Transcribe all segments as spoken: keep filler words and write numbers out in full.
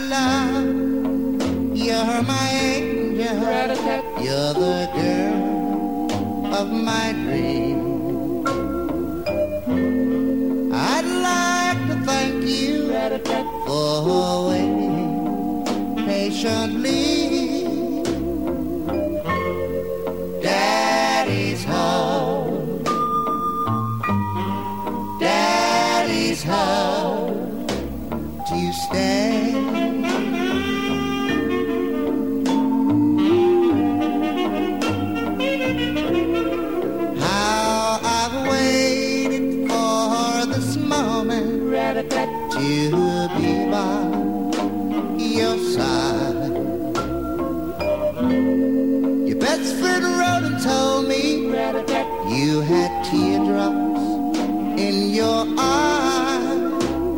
love, you're my angel, you're the girl of my dream. I'd like to thank you for waiting patiently. Daddy's home, Daddy's home to stay. How I've waited for this moment to be by your side. Your best friend wrote and told me you had teardrops in your eyes.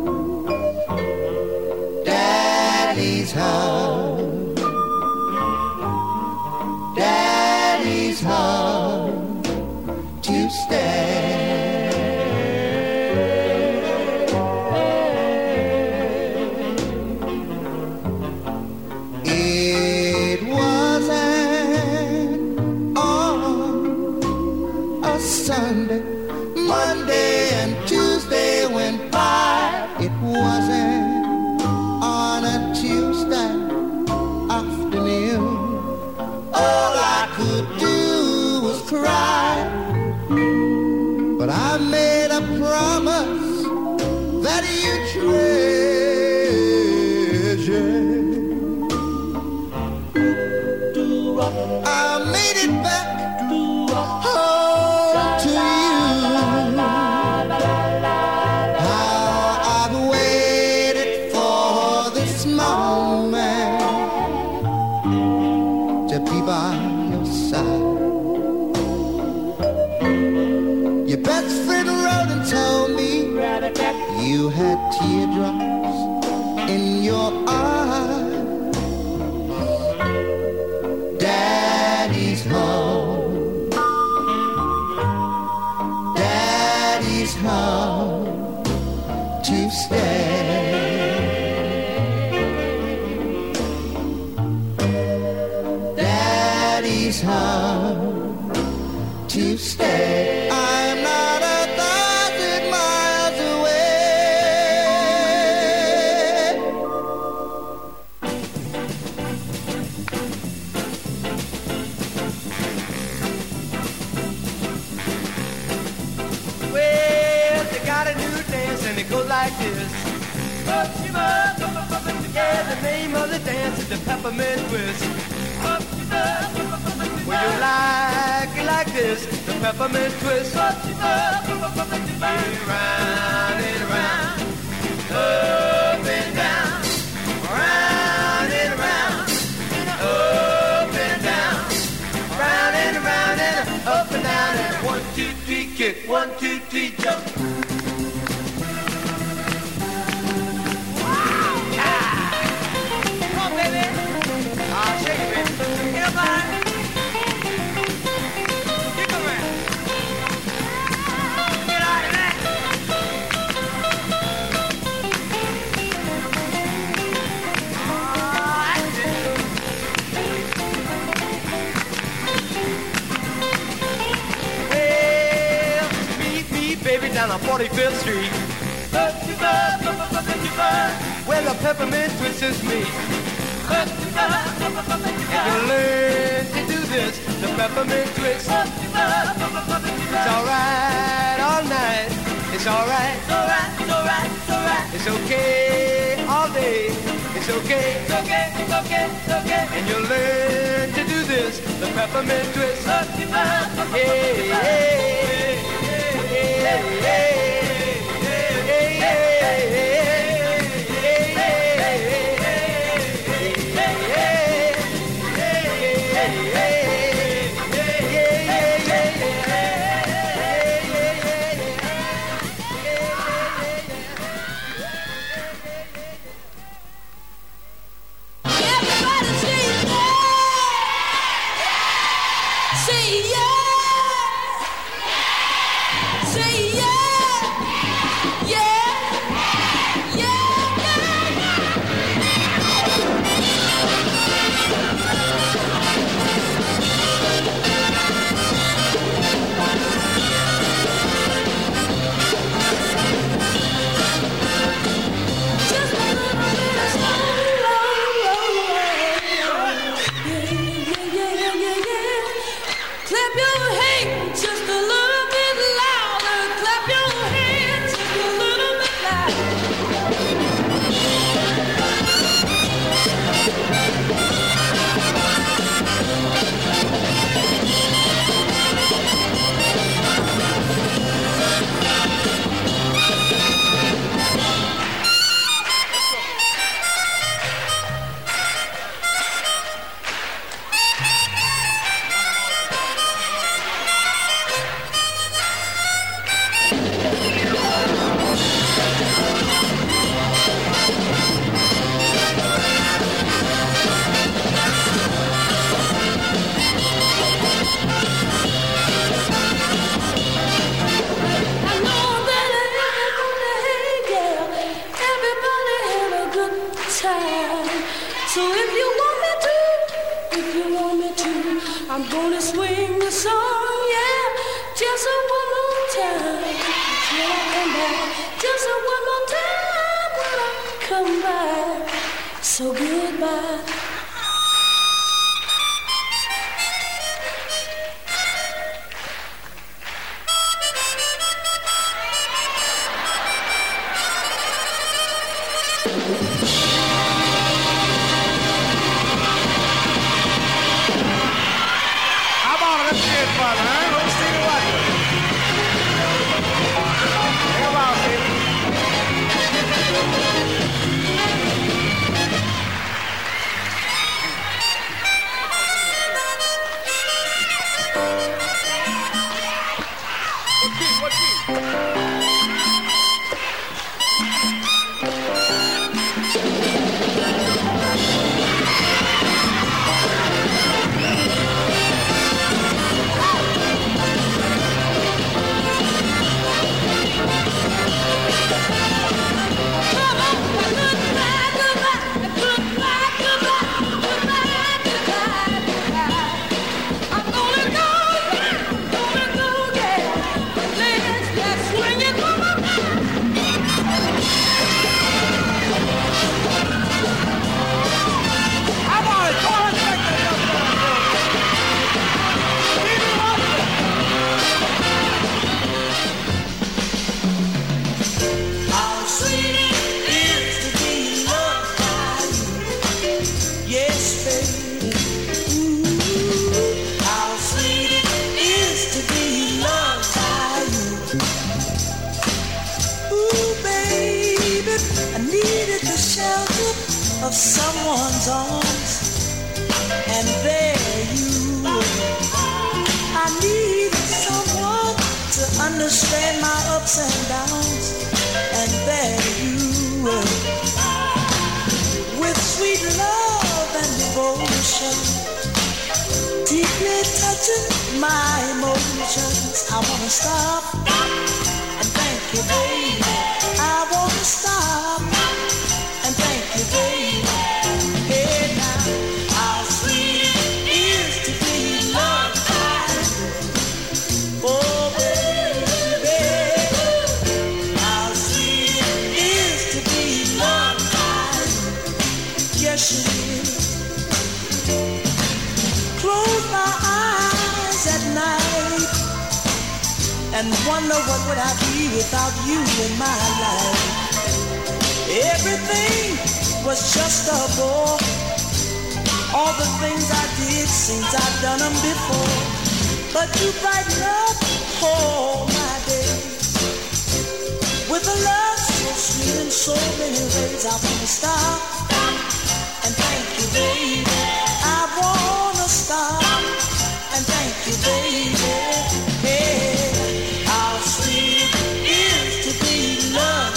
Daddy's home, Daddy's home to stay. It wasn't on a Sunday, Monday and Tuesday went by. It wasn't on a Tuesday afternoon. All I could do was cry, but I made a promise that you treasure. I made it back home to you. How I've waited for this moment to be by your side. Your best friend wrote and told me you had teardrops in your eyes. Daddy's home, Daddy's home to stay. Daddy's home to stay. I'm not a thousand miles away. Well, they got a new dance and it goes like this. Yeah, the name of the dance is the peppermint twist. Well, you like it like this, the peppermint twist. Spin round and round, up and down, round and round, up and down, round and round and up and down and one, two, three, kick, one, two, three, jump. Come on, baby. Ah, shake it, baby. Get up on it. Kick around. Get out of that. Ah, that's it. Well, meet me, baby, down on forty-fifth Street. Where the peppermint twist is me. And you learn to do this, the peppermint twist. It's alright all night. It's alright. It's alright. It's alright. It's alright. It's okay all day. It's okay. It's okay. It's okay. It's okay. And you learn to do this, the peppermint twist. Hey, hey, hey, hey, hey. Say yeah! Say yeah! So if you want me to, if you want me to, I'm gonna swing the song, yeah, just a one more time. Till I come back, just a one more time when I come back. So goodbye. Of someone's arms, and there you were. I needed someone to understand my ups and downs, and there you were. With sweet love and devotion, deeply touching my emotions. I wanna stop and thank you, baby. I wanna stop and thank you, baby. Hey now, how sweet it is to be loved by you. Oh baby, how sweet it is to be loved by you. Yes it is. Close my eyes at night and wonder what would I be without you in my life. Everything was just a bore. All the things I did seems I've done them before. But you brighten up all my days with a love so sweet in so many ways. I wanna stop and thank you, baby. I wanna stop and thank you, baby. Hey, how sweet it is to be loved.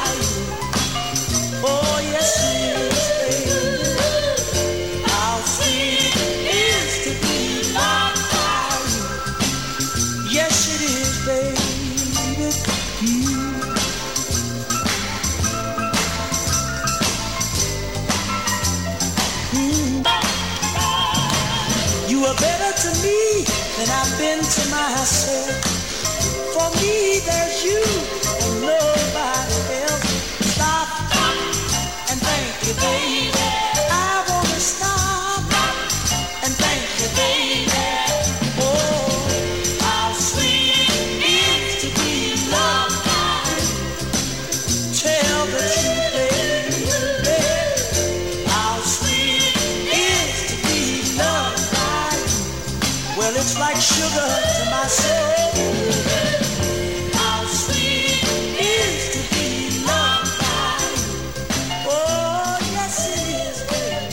Oh yes it is, baby. How sweet it is to be loved by you. Yes it is, baby. Mm. Mm. You are better to me than I've been to myself. For me there's you and nobody else. Stop and thank you, baby. I wanna stop and thank you, baby. Oh, how sweet it is to be loved by you. Tell the truth, baby. How sweet it is to be loved by you. Well, it's like sugar to my soul. How sweet it is to be loved by you. Oh, yes it is, baby.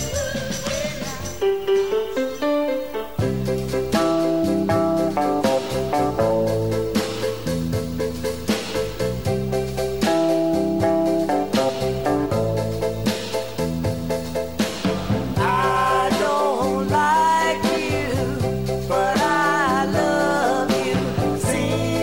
I don't like you, but I love you. Sing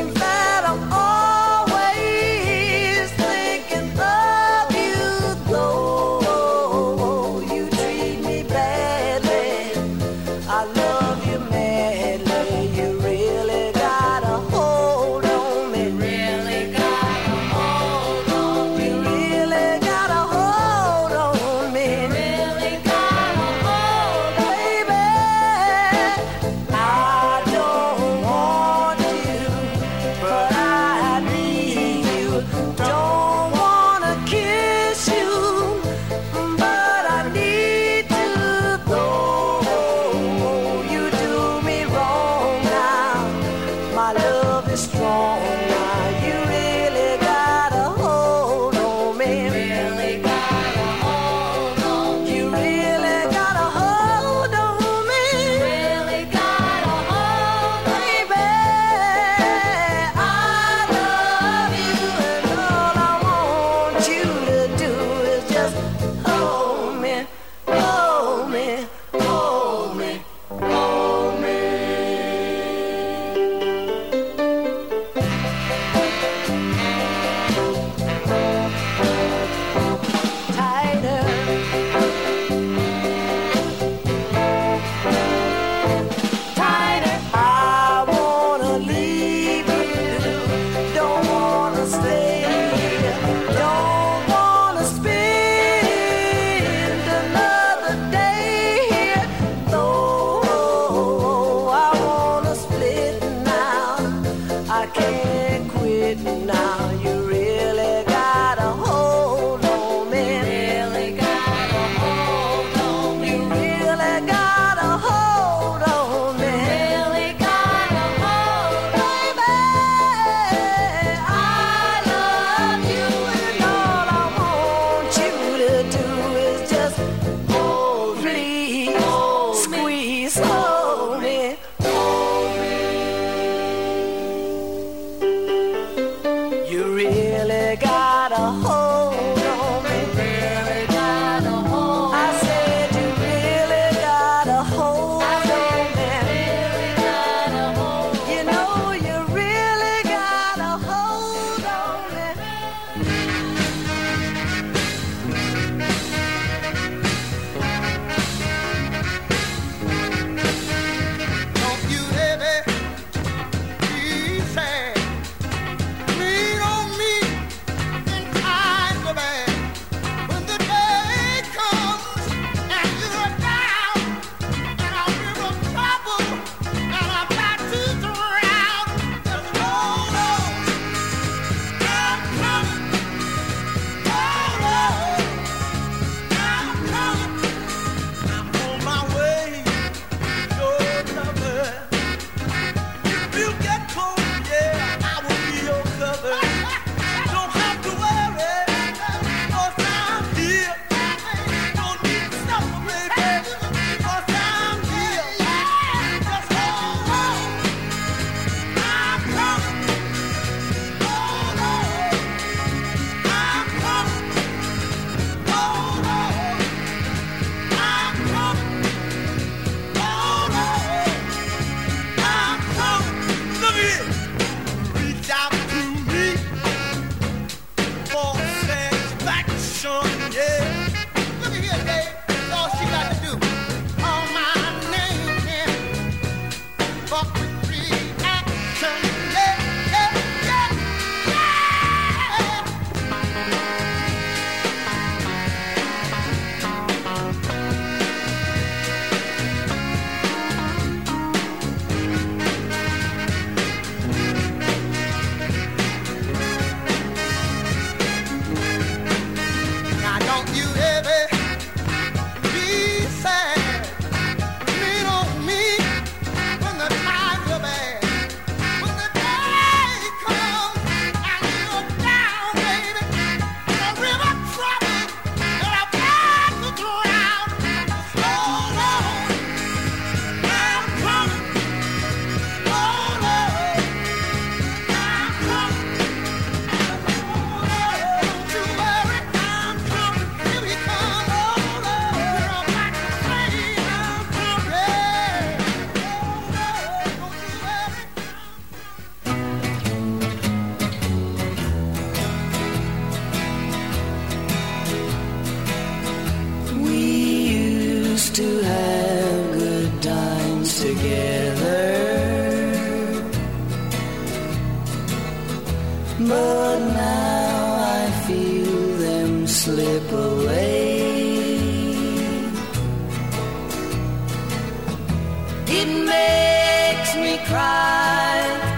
It makes me cry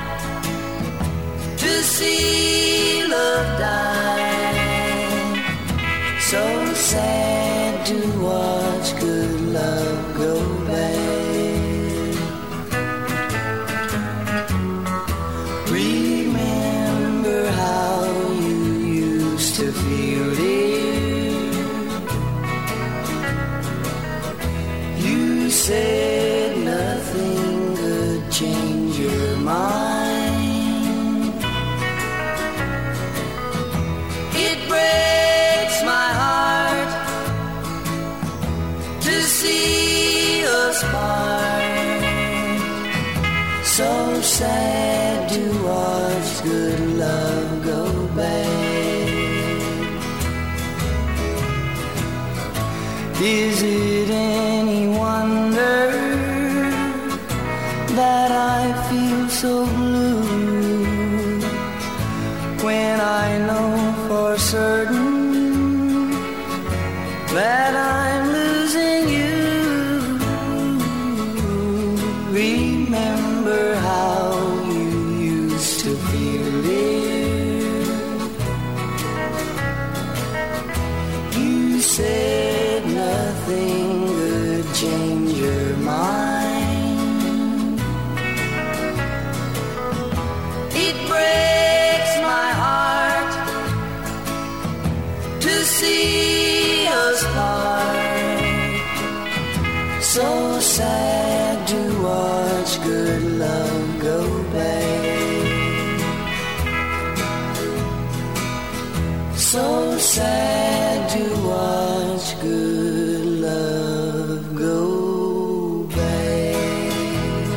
to see love die. So sad to watch good love go bad. Remember how you used to feel it. You said nothing could change your mind. It breaks my heart to see us part. So sad to watch good love go bad. Is it any wonder that I feel so blue when I know for certain that I'm losing you? Remember how you used to feel it. You said nothing could change your mind. It breaks my heart to see us part. So sad to watch good love go bad. So sad to watch good love go bad.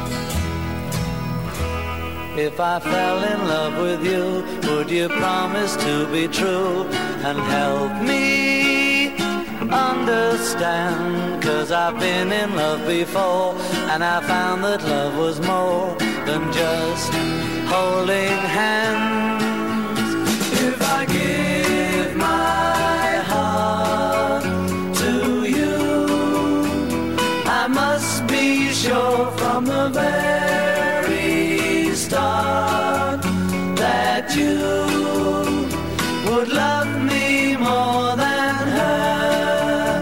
If I fell in love with you, would you promise to be true and help me understand? 'Cause I've been in love before, and I found that love was more than just holding hands. If I give my heart to you, I must be sure from the very start that you would love me more than her.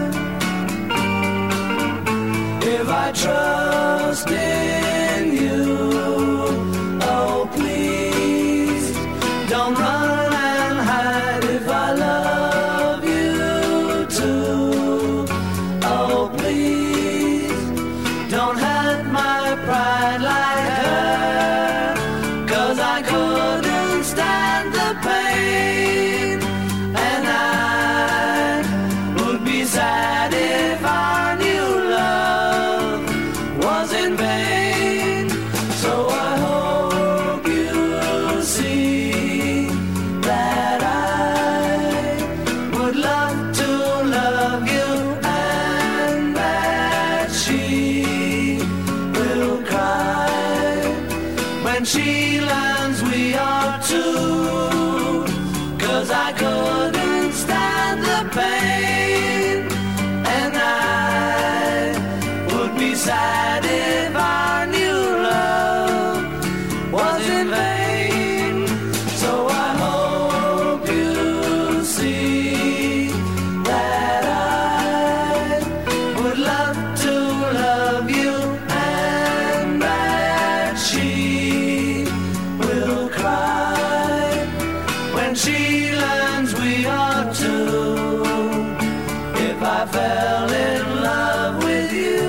If I trust in you, oh please, don't run and hide. If I love you too, oh please, don't hurt my pride like her. 'Cause I couldn't stand the pain, and I would be sad if our new love was in vain. So I hope you see that I would love to love you, and that she will cry when she learns we are two. 'Cause I couldn't stand the pain, and I would be sad if our new love was in vain. So I hope you see that I would love to love you, and that she will cry when she learns we are two. If I fell in love with you,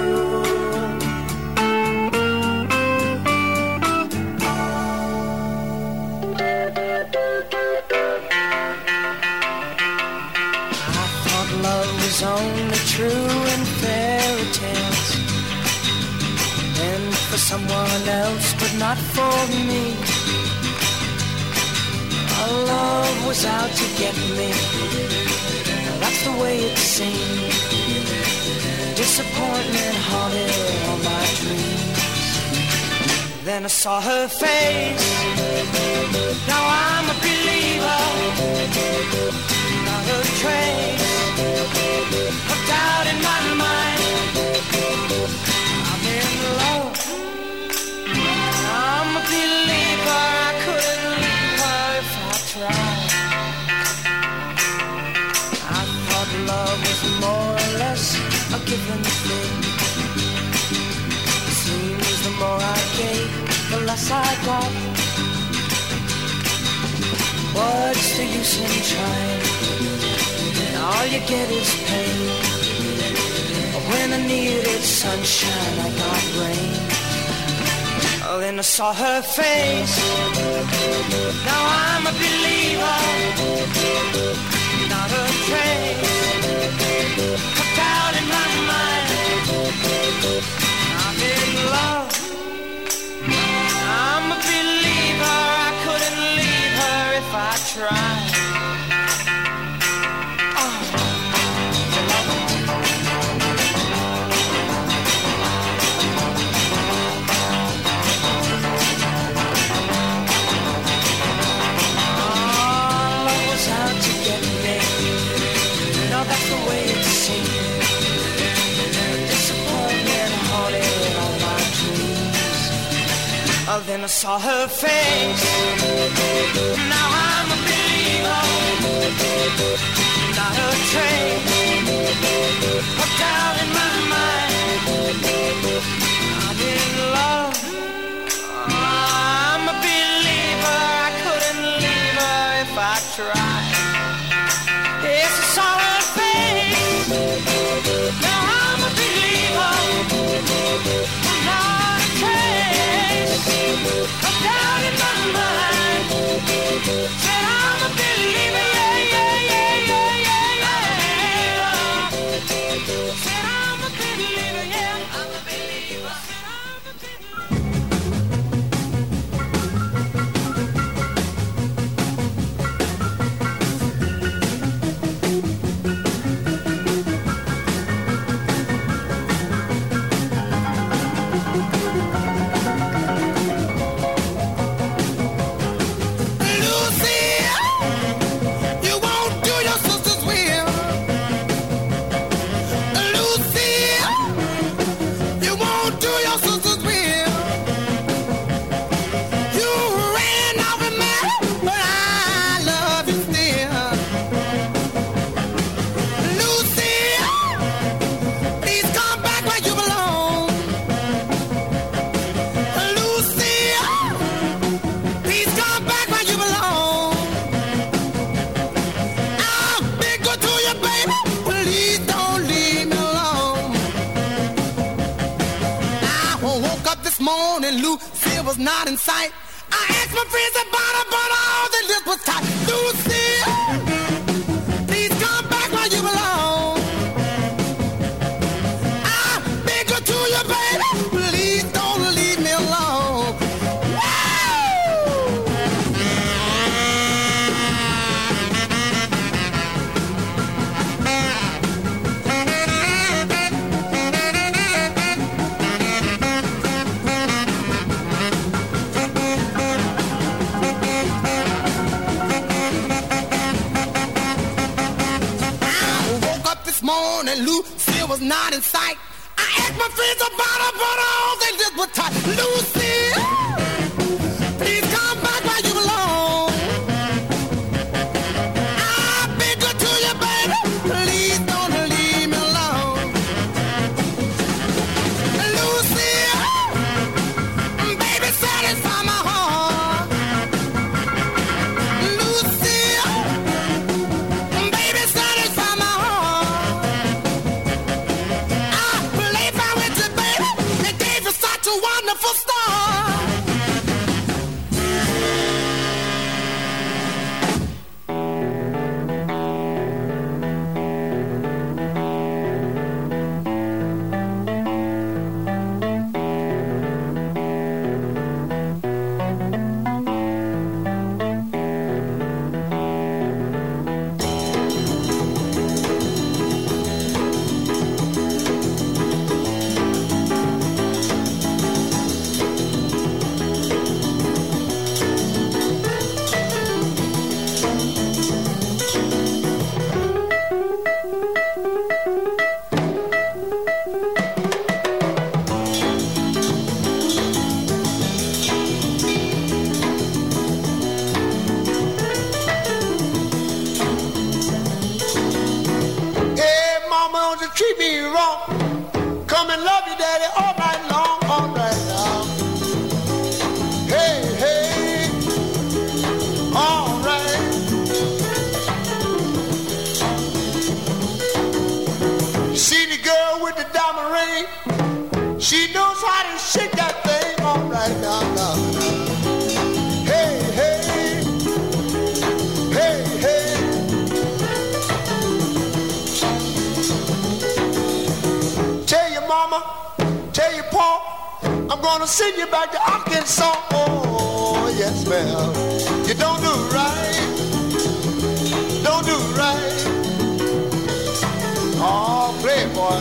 I thought love was only true in fairy tales, and for someone else, but not for me. Our love was out to get me. That's the way it seemed. Disappointment haunted all my dreams. Then I saw her face. Now I'm a believer. Not a trace of doubt in my mind. I'm in love. what's the use in trying? All you get is pain. When I needed sunshine, I got rain. Oh, then I saw her face. Now I'm a believer, not a trace. Put out in my mind, I'm in love. I'm a believer, I couldn't leave her if I tried. That's the way it seemed. Disappointment haunted all my dreams. Oh, then I saw her face. Now I'm a believer, not a trace. Hooked out in my mind, I'm in love. I'm a believer, I couldn't leave her if I tried. Yes, I saw her face. Now I'm a believer, not a trace. I'm down in my mind. Said I'm a believer, yeah, yeah, yeah, yeah, yeah, yeah. Said I'm a believer, yeah, I'm a believer. Said I'm a was not in sight. I asked my friends about her, but all they did was tight. Lucy, please come back where you belong. I beg you to you, baby, please don't leave me alone. Morning, Lucy was not in sight. I asked my friends about her, but all they did was tight. Lucy, please come back where you belong. I beg you to you, baby, please don't leave me alone. Lucy, baby, satisfy my heart. Lucy, baby, satisfy my heart. Wonderful star. Treat me wrong. Come and love you, daddy, all night long, all night long. Hey, hey, all right. the diamond ring. She knows how to shake that thing all right now, now, now. Hey, hey, hey, hey. Tell your mama, tell your pa, I'm gonna send you back to Arkansas. Oh, yes, ma'am. You don't do right. Don't do right. Oh, playboy.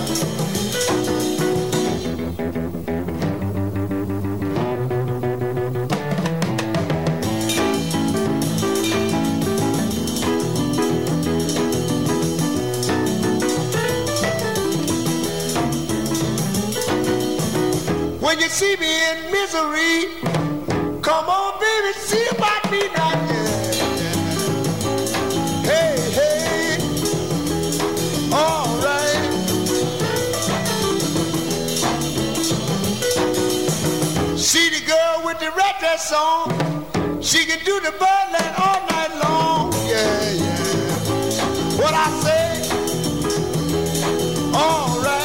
When you see me in misery, come on, baby, see about me now. Yeah. Hey, hey, all right. See the girl with the red dress on, she can do the birdland all night long. Yeah, yeah. What I say? All right.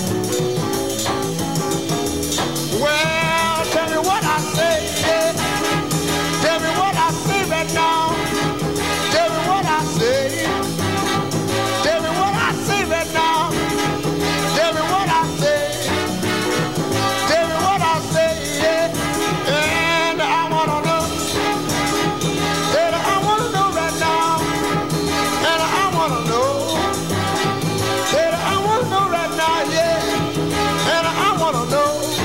Well, tell me what I say, yeah. Tell me what I say right now. Tell me what I say. Tell me what I say right now. Tell me what I say. Tell me what I say, yeah. And I wanna know. And I wanna know right now. And I wanna know. And I wanna know right now, yeah. And I wanna know.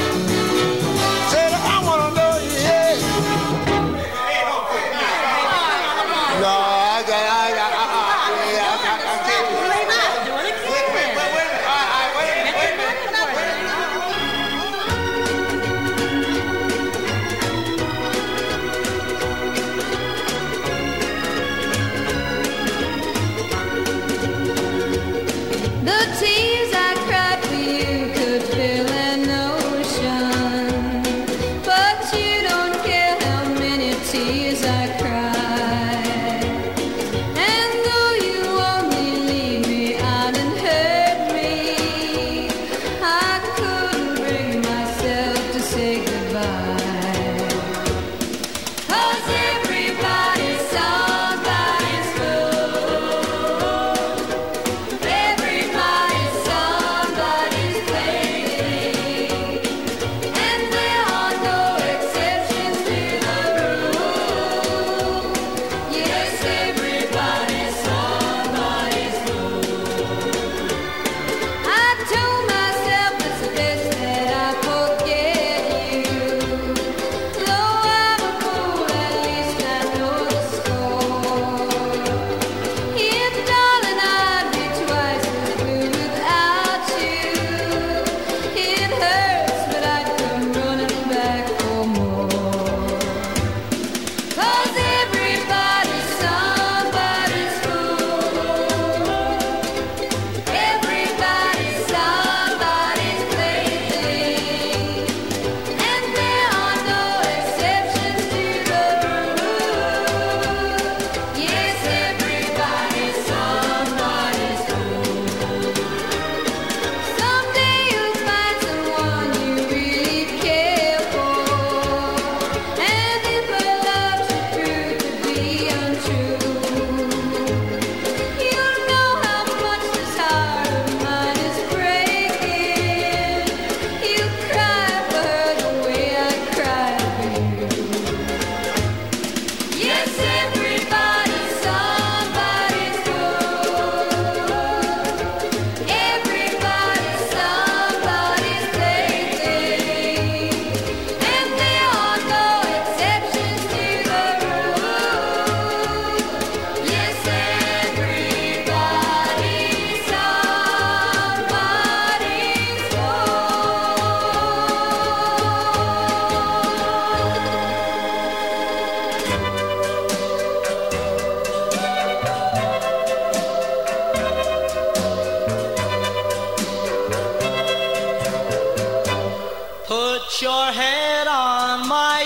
your head on my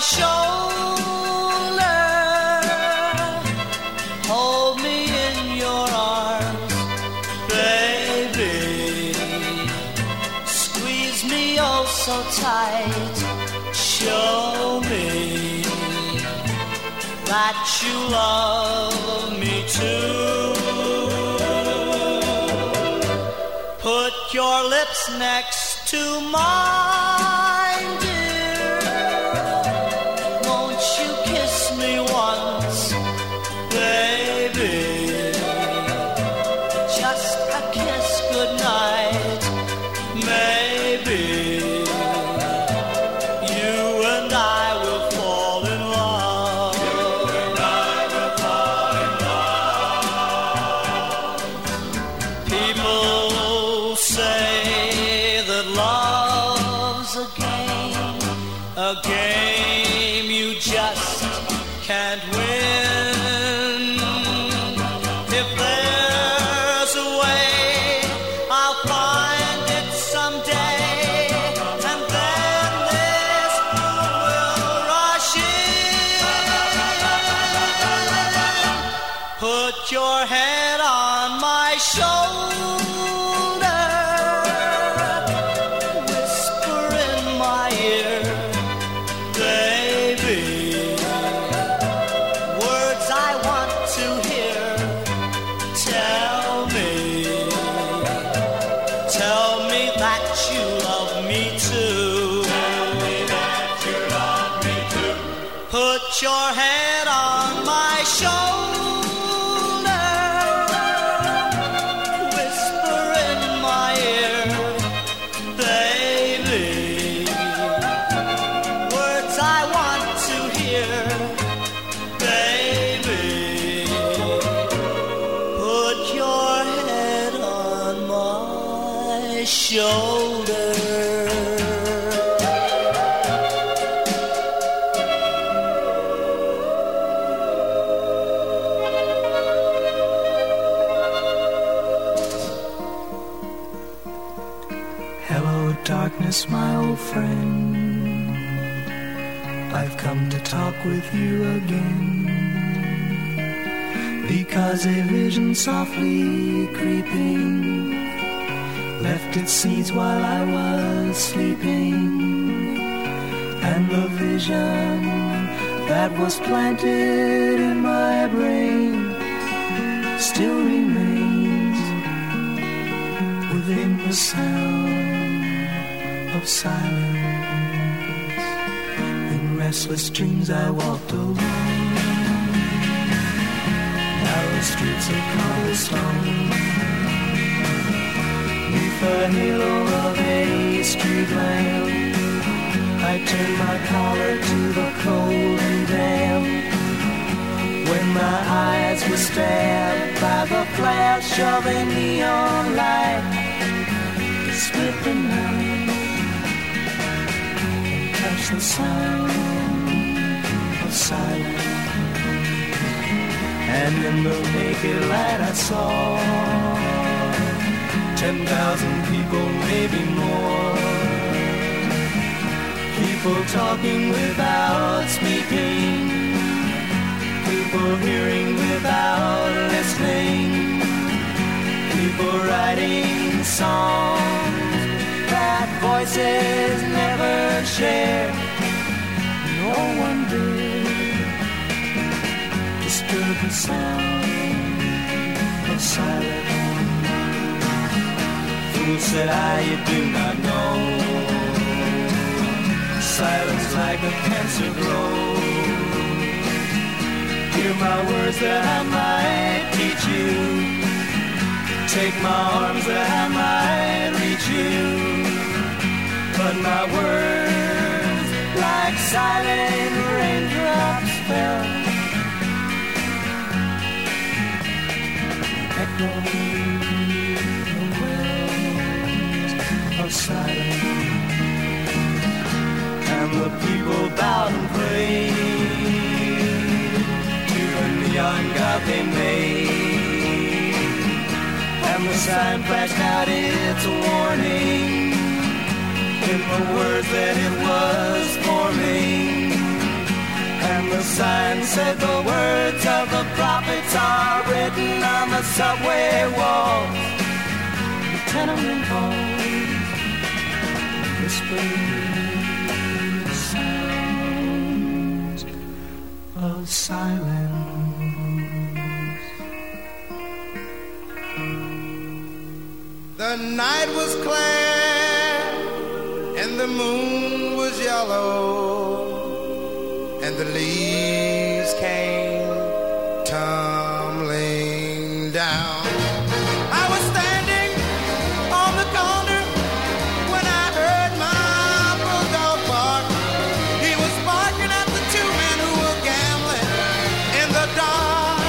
shoulder, hold me in your arms, baby. squeeze me oh so tight. Show me that you love me too. Put your lips next to mine, dear. Won't you kiss me once, baby? Just a kiss goodnight, maybe. You and I will fall in love. You and I will fall in love. People say that love's a game, a game you just can't win. If there's a way, I'll find it someday, and then this will rush in. Put your head on my shoulder, whisper in my ear, baby, words I want to hear. Tell me, tell me that you love me too. Tell me that you love me too. Put your head on my shoulder, whisper in my ear, baby, words I want to hear, baby. Put your head on my shoulder. Hello, darkness, my old friend. I've come to talk with you again, because a vision softly creeping left its seeds while I was sleeping, and the vision that was planted in my brain still remains within the sound of silence. In restless dreams I walked alone, narrow streets of cobblestone, neath the halo of a street lamp. I turned my collar to the cold and damp, when my eyes were stabbed by the flash of a neon light. It split the night and touched the sound of silence. And in the naked light I saw ten thousand people, maybe more. People talking without speaking, people hearing without listening, people writing songs that voices never share. No one did disturb the sound of silence. Fool, said I, you do not know, silence like a cancer grows. Hear my words that I might teach you, take my arms that I might reach you, but my words like silent raindrops fell, echoing the wells of silence. And the people bowed and prayed to the neon god they made, and the sign flashed out its warning in the words that it was forming. And the sign said the words of the prophets are written on the subway walls, the tenement halls, whispered sounds of silence. The night was clear and the moon was yellow and the leaves came tumbling down. I was standing on the corner when I heard my bulldog bark. He was barking at the two men who were gambling in the dark.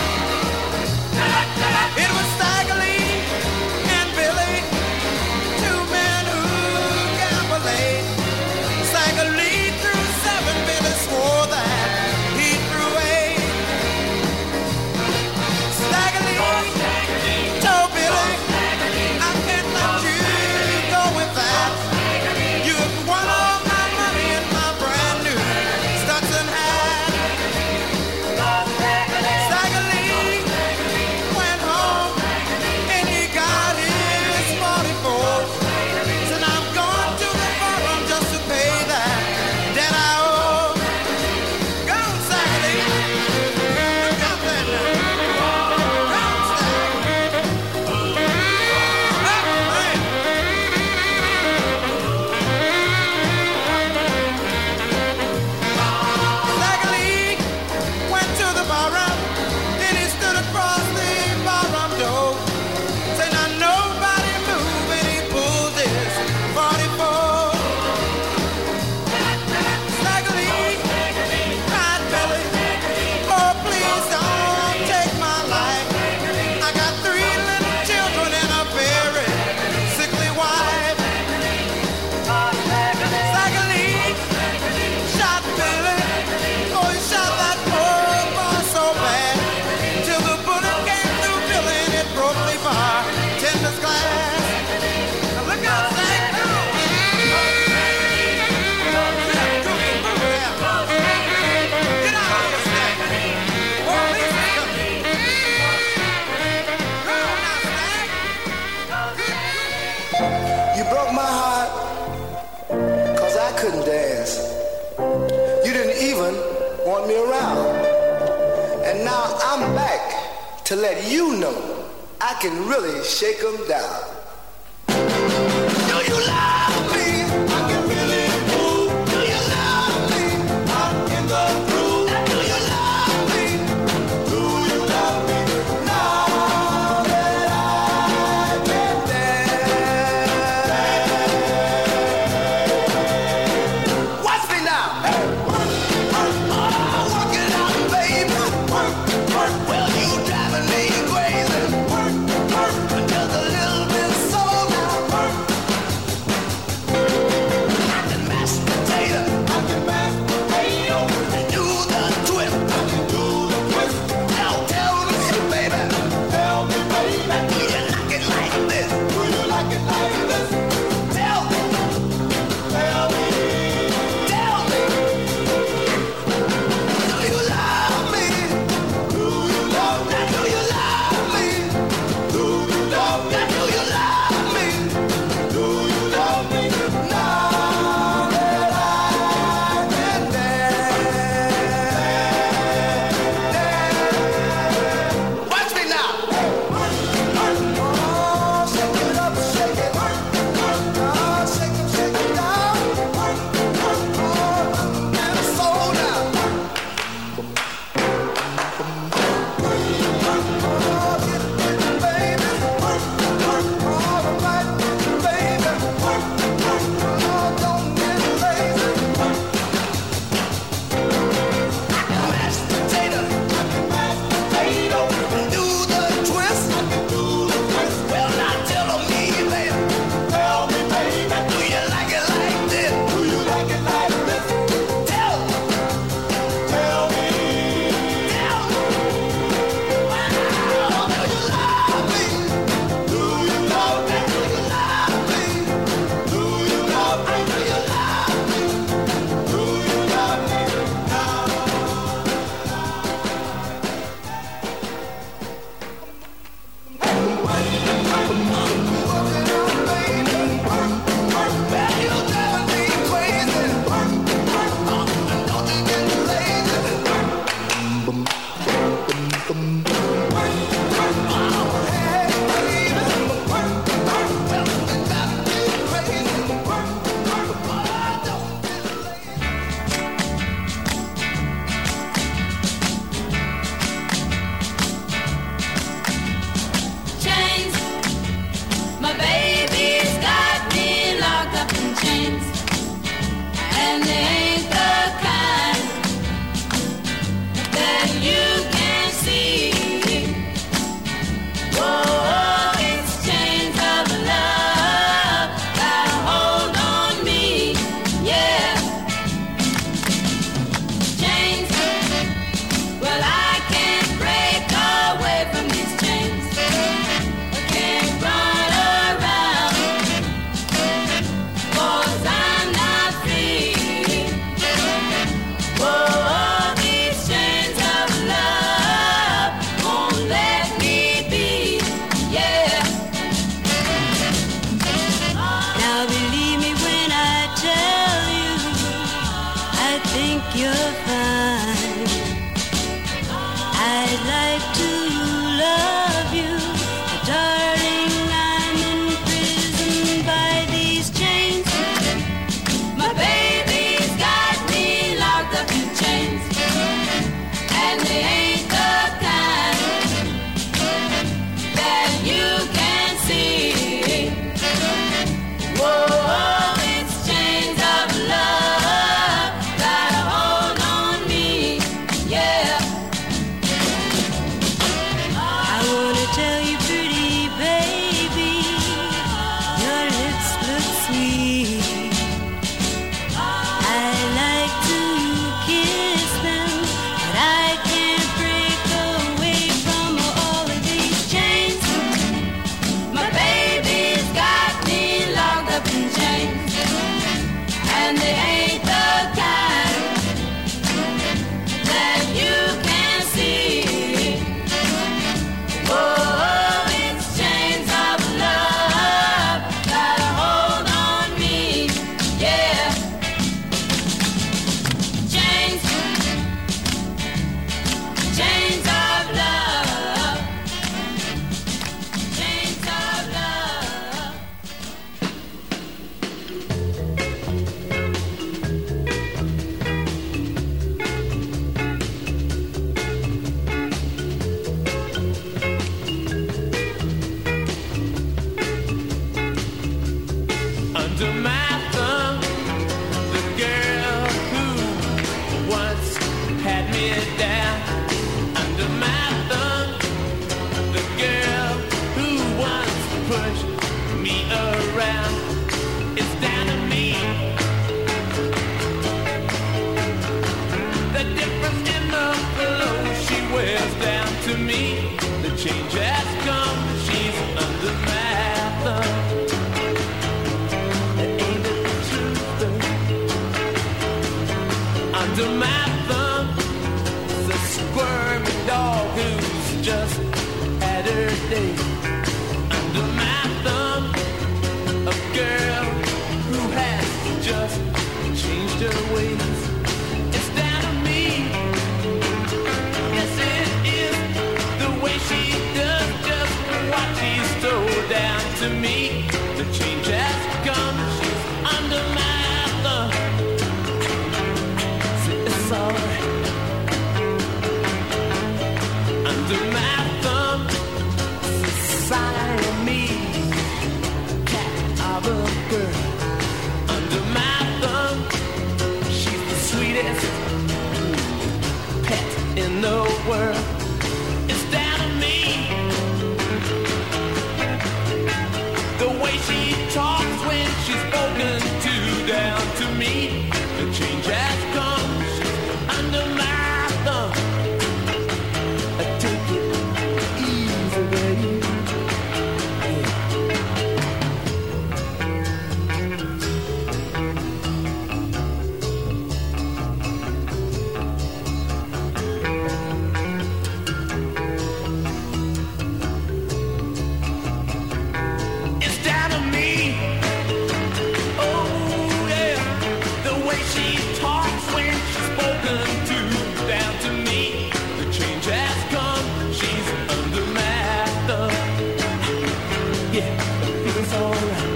It was Stagger Lee and Billy, two men who gamble late. Stagger Lee threw seven, Billy swore that he threw eight. Stagger Lee told Billy, I can't let you go with that. You've won all my money in my brand new Stetson hat. Stagger Lee went home and he got his forty-four. Said I'm going to the forum just to pay that debt I owe. Go on, Stagger Lee. Look out there now. Go on, Stagger. Hey, hey. Stagger Lee went to the barroom, then he stood across the barroom door. Said now nobody move, and he pulled his forty-four. Stagger Lee cried, Billy, oh please don't take my life. I got three little children and a very sickly wife. Stagger Lee shot Billy, oh he shot that poor boy so bad, till the bullet came through Billy and it broke the bartender's glass. Now look out, Stagger. Get out of here, Stagger. Oh, please, Stagger. Go on now, Stagger. You broke my heart cause I couldn't dance. You didn't even want me around. And now I'm back to let you know I can really shake 'em down. Do you love me? I can really move. Do you love me? I'm in the groove. Do you love me? Do you love me? Now that I can dance. Watch me now. Hey, work, work, oh, work it out, baby. Work, work, well you driving me crazy. Work, work, just a little bit you're fine. I'd like to love you, darling. I'm imprisoned by these chains. My baby's got me locked up in chains, and they ain't the kind that you can see. Whoa, it's chains of love, got a hold on me, yeah. I wanna tell you, pretty baby, your lips look sweet. I like to kiss them, but I can't break away from all of these chains. My baby's got me locked up in chains, and they ain't the kind that you can see. Oh, it's chains of love, got a hold on me, yeah. Chains, chains of love, chains of love. Under my thumb, the girl who once had me down. Under my thumb, the girl who once pushed me around. It's down to me. The difference in the clothes she wears down to me. The change has come. She's under my thumb. Ain't it the truth, though? Under my thumb, the squirmy dog who's just had her day. Under my thumb, a girl who has just changed her ways. It's down to me. Yes, it is the way she does just what she's told down to me. The change has come. She's under my thumb. See, it's alright. Under my thumb, Siamese cat of a girl. Under my thumb, she's the sweetest pet in the world. It's down to me. The way she talks when she's spoken to down to me. The change has come. She's under my thumb. I take it easy, baby. It's down to me. Oh yeah, the way she talks when she's spoken to down to me. The change has come. She's under my thumb. Yeah, it feels alright.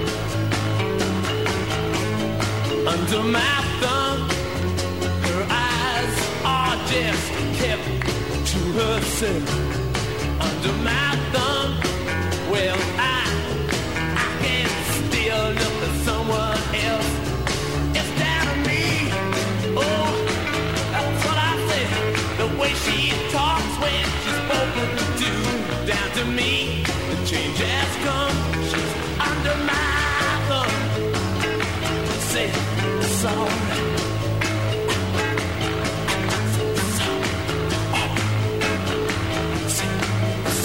Under my thumb, her eyes are just kept to herself. Under my thumb, well I I can't still look at someone else. It's down to me. Oh, that's what I said. The way she talks when she's spoken to down to me. The change has come. She's under my thumb. Say it's alright. It's alright. Say it's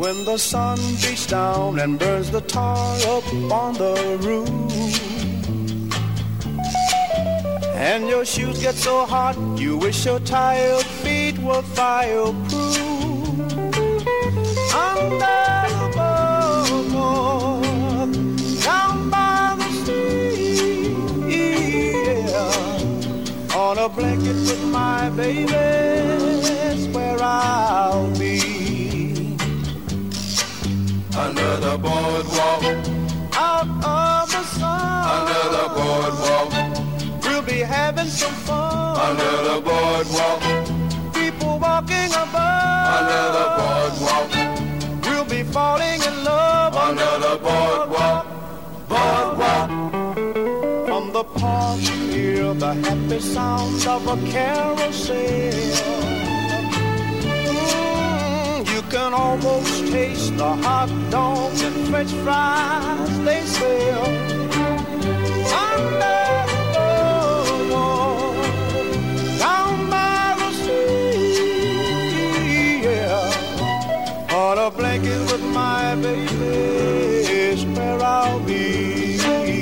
when the sun beats down and burns the tar up on the roof. And your shoes get so hot, you wish your tired feet were fireproof. Under the boardwalk, down by the sea, yeah. On a blanket with my baby, that's where I'll be. Under the boardwalk, out of the sun, under the boardwalk, we'll be having some fun. Under the boardwalk, people walking above. Under the boardwalk, we'll be falling in love. Under the boardwalk, boardwalk. From the park you hear the happy sound of a carousel. You can almost taste the hot dogs and French fries they sell. Under the boardwalk, down by the sea, yeah. On a blanket with my baby is where I'll be.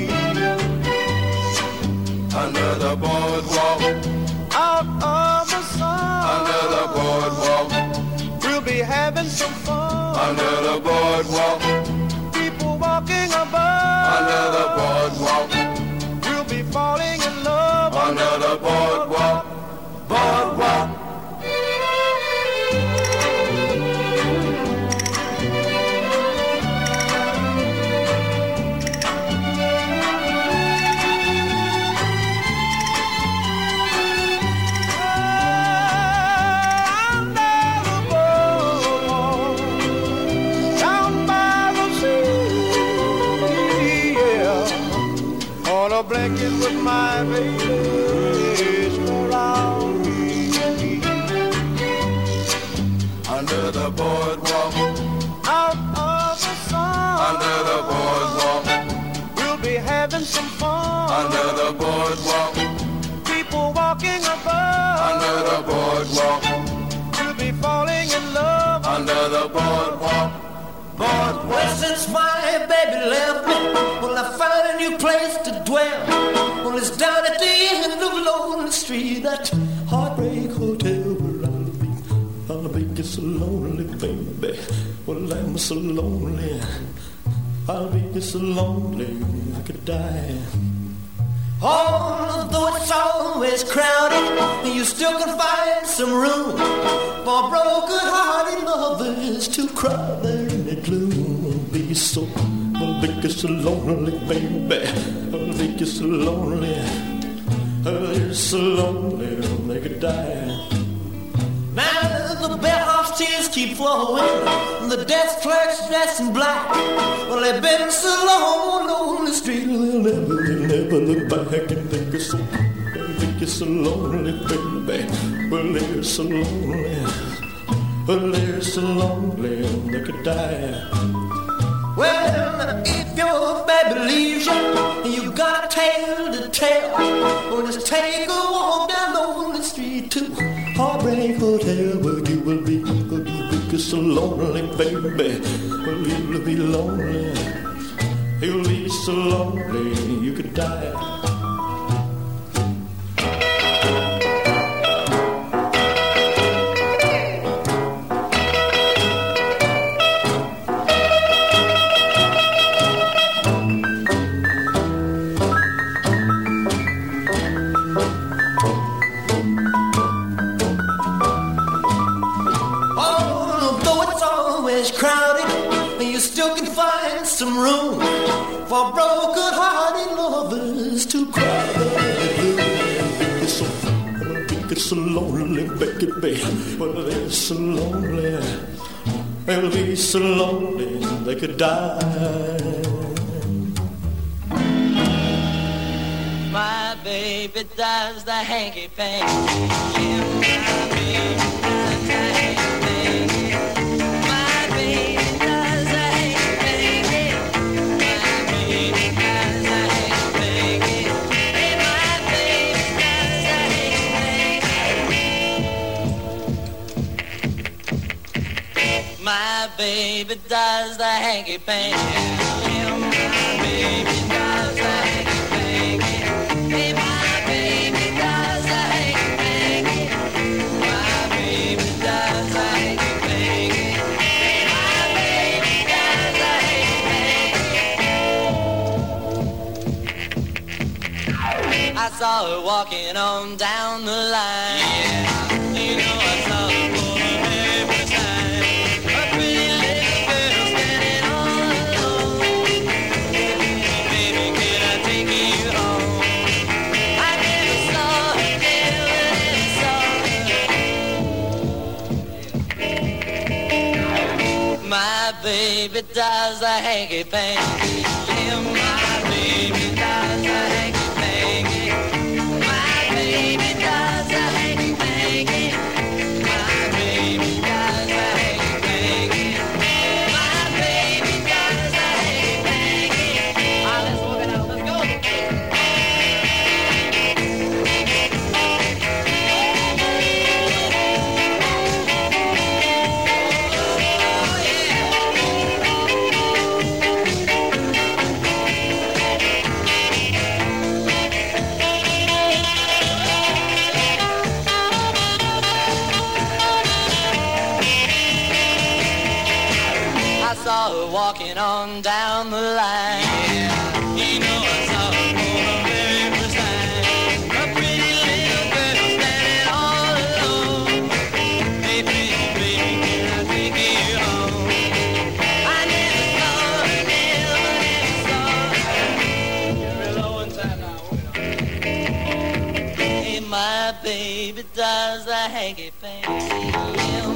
Under the boardwalk, out of the sun, under the boardwalk, we'll be having some fun. Under the boardwalk, people walking above. Under the boardwalk, we'll be falling in love. Under the boardwalk, boardwalk. Blanket with my baby is where I'll be. Under the boardwalk, out of the sun, under the boardwalk, we'll be having some fun. Under the boardwalk, people walking above. Under the boardwalk, we'll be falling in love. Under the boardwalk, boardwalk. Well, since my baby left me, well, I found a new place to dwell. Well, it's down at the end of Lonely Street, that Heartbreak Hotel where I'll be. I'll be just so lonely, baby. Well, I'm so lonely. I'll be just so lonely I could die. Although it's always crowded, you still can find some room for broken-hearted lovers to cry there in the gloom. I'll be so, I'll be just so lonely, baby. I'll be just so lonely. I'll be so lonely they could die. Now the bellhop's tears keep flowing, the desk clerk's dressed in black. Well, they've been so long on the street, they'll never, they'll never look back and think it's so, think it's so lonely, baby. Well, they're so lonely, well, they're so lonely they could die. Well, if your baby leaves you, you got a tale to tell. Well, just take a walk down on the street to Heartbreak Hotel, where you will be, where you will be so lonely, baby. Well, you'll be lonely, you'll be so lonely you could die. Some room for broken-hearted lovers to cry. It's so, it's so lonely, baby. Well, they're so lonely. They'll be so lonely they could die. My baby does the hanky-panky. Yeah, my baby does the hanky-panky. My baby does the hanky-panky. My baby does the hanky-panky. Hey, my baby does the hanky-panky. My baby does the hanky panky. Yeah, my baby does the hanky panky. Hey, my baby does the hanky panky. My baby does the hanky panky. Hey, my baby does the hanky panky. I saw her walking on down the line. Yeah, you know I saw her for the very time. A pretty little girl standing all alone. Baby, can I take you home? I never saw her, never, never saw her. My baby does the hanky panky. Yeah, my baby does the hanky panky. My baby does the hanky panky. My baby does the hanky panky. My baby does the hanky panky. Ah, let's work it out. Let's go. I saw her walking on down the line. Yeah, you know I saw her for the very first time. A pretty little girl standing all alone. Hey, pretty baby, can I take you home? I never saw her, never, never saw her. You're real low in time now. Hey, my baby does the hanky panky. Yeah,